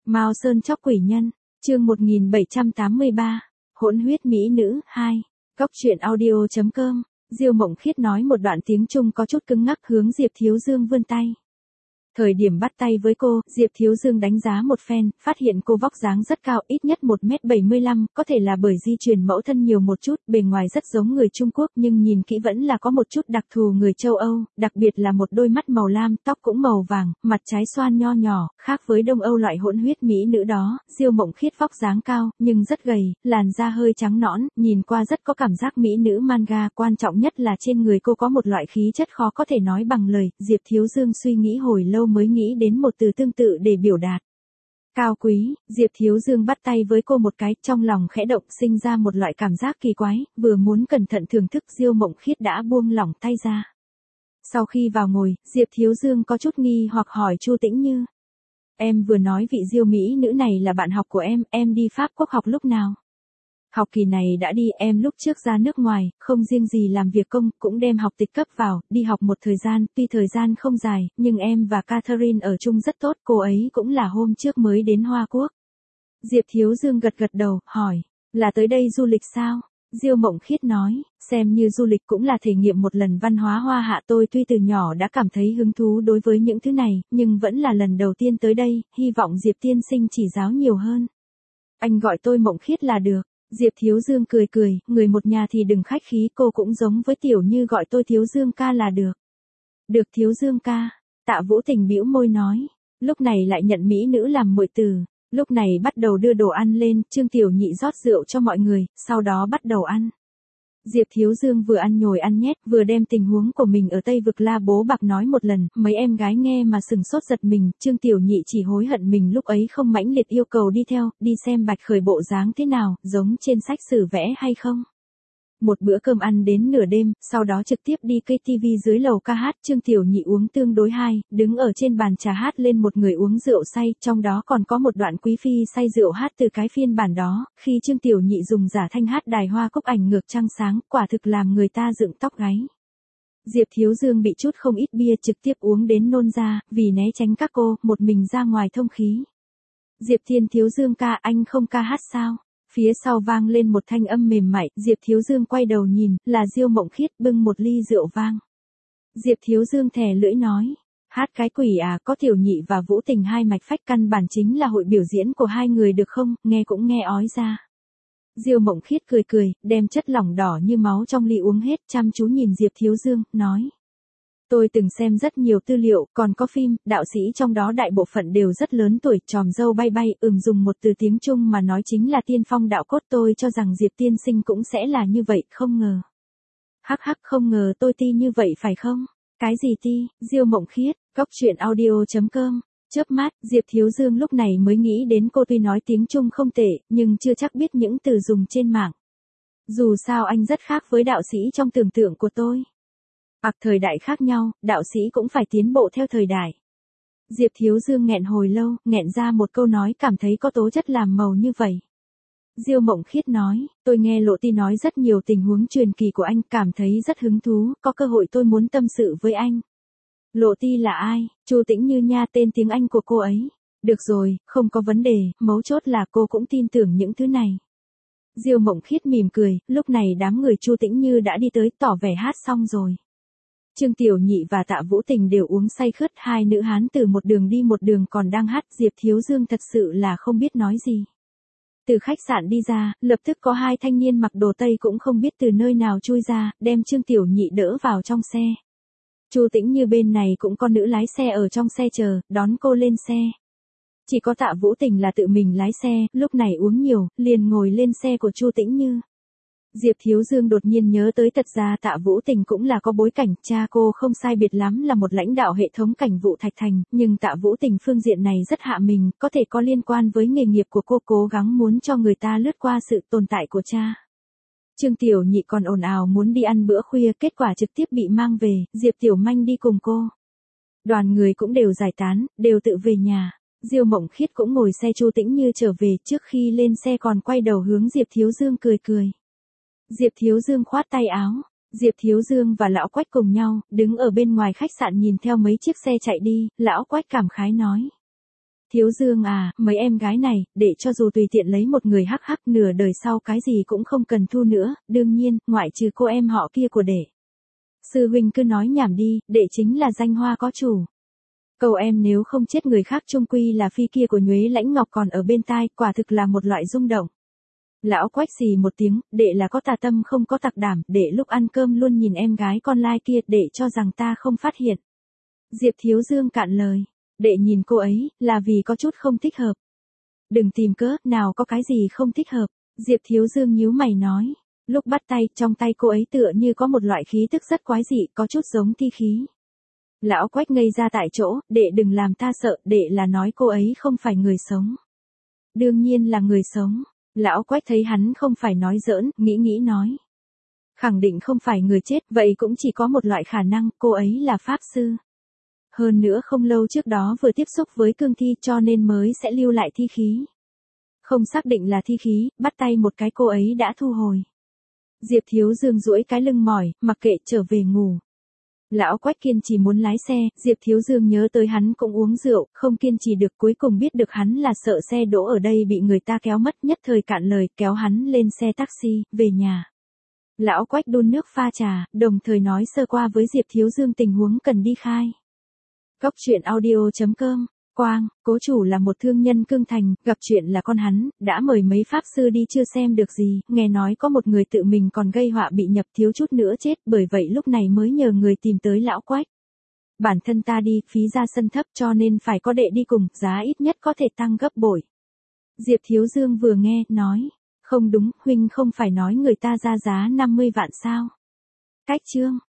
Mao Sơn chóc quỷ nhân, chương 1783, hỗn huyết mỹ nữ 2, Góc truyện audio.com. Diêu Mộng Khiết nói một đoạn tiếng Trung có chút cứng ngắc hướng Diệp Thiếu Dương vươn tay. Thời điểm bắt tay với cô, Diệp Thiếu Dương đánh giá một phen, phát hiện cô vóc dáng rất cao, ít nhất 1m75, có thể là bởi di truyền mẫu thân nhiều một chút, bề ngoài rất giống người Trung Quốc nhưng nhìn kỹ vẫn là có một chút đặc thù người châu Âu, đặc biệt là một đôi mắt màu lam, tóc cũng màu vàng, mặt trái xoan nho nhỏ, khác với Đông Âu loại hỗn huyết mỹ nữ đó. Diêu Mộng Khiết vóc dáng cao, nhưng rất gầy, làn da hơi trắng nõn, nhìn qua rất có cảm giác mỹ nữ manga, quan trọng nhất là trên người cô có một loại khí chất khó có thể nói bằng lời. Diệp Thiếu Dương suy nghĩ hồi lâu mới nghĩ đến một từ tương tự để biểu đạt. Cao quý. Diệp Thiếu Dương bắt tay với cô một cái, trong lòng khẽ động, sinh ra một loại cảm giác kỳ quái, vừa muốn cẩn thận thưởng thức, Diêu Mộng Khiết đã buông lỏng tay ra. Sau khi vào ngồi, Diệp Thiếu Dương có chút nghi hoặc hỏi Chu Tĩnh Như. Em vừa nói vị Diêu mỹ nữ này là bạn học của em đi Pháp Quốc học lúc nào? Học kỳ này đã đi, em lúc trước ra nước ngoài, không riêng gì làm việc công, cũng đem học tịch cấp vào, đi học một thời gian, tuy thời gian không dài, nhưng em và Catherine ở chung rất tốt, cô ấy cũng là hôm trước mới đến Hoa Quốc. Diệp Thiếu Dương gật gật đầu, hỏi, là tới đây du lịch sao? Diêu Mộng Khiết nói, xem như du lịch cũng là thể nghiệm một lần văn hóa Hoa Hạ, tôi tuy từ nhỏ đã cảm thấy hứng thú đối với những thứ này, nhưng vẫn là lần đầu tiên tới đây, hy vọng Diệp tiên sinh chỉ giáo nhiều hơn. Anh gọi tôi Mộng Khiết là được. Diệp Thiếu Dương cười cười, người một nhà thì đừng khách khí, cô cũng giống với Tiểu Như gọi tôi Thiếu Dương ca là được. Được Thiếu Dương ca. Tạ Vũ Tình bĩu môi nói, lúc này lại nhận mỹ nữ làm muội tử. Lúc này bắt đầu đưa đồ ăn lên, Trương Tiểu Nhị rót rượu cho mọi người, sau đó bắt đầu ăn. Diệp Thiếu Dương vừa ăn nhồi ăn nhét, vừa đem tình huống của mình ở Tây Vực La Bố Bạc nói một lần, mấy em gái nghe mà sừng sốt giật mình, Trương Tiểu Nhị chỉ hối hận mình lúc ấy không mãnh liệt yêu cầu đi theo, đi xem Bạch Khởi bộ dáng thế nào, giống trên sách sử vẽ hay không. Một bữa cơm ăn đến nửa đêm, sau đó trực tiếp đi cây TV dưới lầu ca hát, Trương Tiểu Nhị uống tương đối hay, đứng ở trên bàn trà hát lên một người uống rượu say, trong đó còn có một đoạn quý phi say rượu hát từ cái phiên bản đó, khi Trương Tiểu Nhị dùng giả thanh hát đài Hoa Cúc ảnh ngược trăng sáng, quả thực làm người ta dựng tóc gáy. Diệp Thiếu Dương bị chút không ít bia, trực tiếp uống đến nôn ra, vì né tránh các cô, một mình ra ngoài thông khí. Diệp Thiếu Dương ca, anh không ca hát sao? Phía sau vang lên một thanh âm mềm mại, Diệp Thiếu Dương quay đầu nhìn, là Diêu Mộng Khiết bưng một ly rượu vang. Diệp Thiếu Dương thè lưỡi nói, hát cái quỷ à, có Tiểu Nhị và Vũ Tình hai mạch phách, căn bản chính là hội biểu diễn của hai người được không, nghe cũng nghe ói ra. Diêu Mộng Khiết cười cười, đem chất lỏng đỏ như máu trong ly uống hết, chăm chú nhìn Diệp Thiếu Dương, nói. Tôi từng xem rất nhiều tư liệu, còn có phim, đạo sĩ trong đó đại bộ phận đều rất lớn tuổi, tròm râu bay bay, dùng một từ tiếng Trung mà nói chính là tiên phong đạo cốt, tôi cho rằng Diệp tiên sinh cũng sẽ là như vậy, không ngờ. Hắc hắc, không ngờ tôi ti như vậy phải không? Cái gì ti? Diêu Mộng Khiết, Góc truyện audio.com. Chớp mắt, Diệp Thiếu Dương lúc này mới nghĩ đến cô tuy nói tiếng Trung không tệ, nhưng chưa chắc biết những từ dùng trên mạng. Dù sao anh rất khác với đạo sĩ trong tưởng tượng của tôi. Thời đại khác nhau, đạo sĩ cũng phải tiến bộ theo thời đại. Diệp Thiếu Dương nghẹn hồi lâu, nghẹn ra một câu nói cảm thấy có tố chất làm màu như vậy. Diêu Mộng Khiết nói, tôi nghe Lộ Ti nói rất nhiều tình huống truyền kỳ của anh, cảm thấy rất hứng thú, có cơ hội tôi muốn tâm sự với anh. Lộ Ti là ai? Chu Tĩnh Như nha, tên tiếng Anh của cô ấy. Được rồi, không có vấn đề, mấu chốt là cô cũng tin tưởng những thứ này. Diêu Mộng Khiết mỉm cười, lúc này đám người Chu Tĩnh Như đã đi tới, tỏ vẻ hát xong rồi. Trương Tiểu Nhị và Tạ Vũ Tình đều uống say khướt, hai nữ hán từ một đường đi một đường còn đang hát, Diệp Thiếu Dương thật sự là không biết nói gì. Từ khách sạn đi ra, lập tức có hai thanh niên mặc đồ Tây cũng không biết từ nơi nào chui ra, đem Trương Tiểu Nhị đỡ vào trong xe. Chu Tĩnh Như bên này cũng có nữ lái xe ở trong xe chờ, đón cô lên xe. Chỉ có Tạ Vũ Tình là tự mình lái xe, lúc này uống nhiều, liền ngồi lên xe của Chu Tĩnh Như. Diệp Thiếu Dương đột nhiên nhớ tới thật ra Tạ Vũ Tình cũng là có bối cảnh, cha cô không sai biệt lắm là một lãnh đạo hệ thống cảnh vụ Thạch Thành, nhưng Tạ Vũ Tình phương diện này rất hạ mình, có thể có liên quan với nghề nghiệp của cô, cố gắng muốn cho người ta lướt qua sự tồn tại của cha. Trương Tiểu Nhị còn ồn ào muốn đi ăn bữa khuya, kết quả trực tiếp bị mang về, Diệp Tiểu Manh đi cùng cô. Đoàn người cũng đều giải tán, đều tự về nhà. Diêu Mộng Khiết cũng ngồi xe Chu Tĩnh Như trở về, trước khi lên xe còn quay đầu hướng Diệp Thiếu Dương cười cười. Diệp Thiếu Dương khoát tay áo. Diệp Thiếu Dương và Lão Quách cùng nhau, đứng ở bên ngoài khách sạn nhìn theo mấy chiếc xe chạy đi, Lão Quách cảm khái nói. Thiếu Dương à, mấy em gái này, để cho dù tùy tiện lấy một người hắc hắc nửa đời sau cái gì cũng không cần thu nữa, đương nhiên, ngoại trừ cô em họ kia của đệ. Sư huynh cứ nói nhảm đi, đệ chính là danh hoa có chủ. Cầu em nếu không chết người khác chung quy là phi kia của Nhuế Lãnh Ngọc còn ở bên tai, quả thực là một loại rung động. Lão Quách xì một tiếng, đệ là có tà tâm không có tặc đảm, đệ lúc ăn cơm luôn nhìn em gái con lai kia, đệ cho rằng ta không phát hiện. Diệp Thiếu Dương cạn lời, đệ nhìn cô ấy, là vì có chút không thích hợp. Đừng tìm cớ, nào có cái gì không thích hợp, Diệp Thiếu Dương nhíu mày nói. Lúc bắt tay, trong tay cô ấy tựa như có một loại khí tức rất quái dị, có chút giống thi khí. Lão Quách ngây ra tại chỗ, đệ đừng làm ta sợ, đệ là nói cô ấy không phải người sống. Đương nhiên là người sống. Lão Quách thấy hắn không phải nói giỡn, nghĩ nói. Khẳng định không phải người chết, vậy cũng chỉ có một loại khả năng, cô ấy là pháp sư. Hơn nữa không lâu trước đó vừa tiếp xúc với cương thi cho nên mới sẽ lưu lại thi khí. Không xác định là thi khí, bắt tay một cái cô ấy đã thu hồi. Diệp Thiếu Dương duỗi cái lưng mỏi, mặc kệ trở về ngủ. Lão Quách kiên trì muốn lái xe, Diệp Thiếu Dương nhớ tới hắn cũng uống rượu, không kiên trì được, cuối cùng biết được hắn là sợ xe đỗ ở đây bị người ta kéo mất, nhất thời cạn lời, kéo hắn lên xe taxi, về nhà. Lão Quách đun nước pha trà, đồng thời nói sơ qua với Diệp Thiếu Dương tình huống cần đi khai. Cốc truyện audio.com, Quang, cố chủ là một thương nhân cương thành, gặp chuyện là con hắn, đã mời mấy pháp sư đi chưa xem được gì, nghe nói có một người tự mình còn gây họa bị nhập thiếu chút nữa chết, bởi vậy lúc này mới nhờ người tìm tới lão Quách. Bản thân ta đi, phí ra sân thấp cho nên phải có đệ đi cùng, giá ít nhất có thể tăng gấp bội. Diệp Thiếu Dương vừa nghe, nói, không đúng, huynh không phải nói người ta ra giá 50 vạn sao. Cách chương.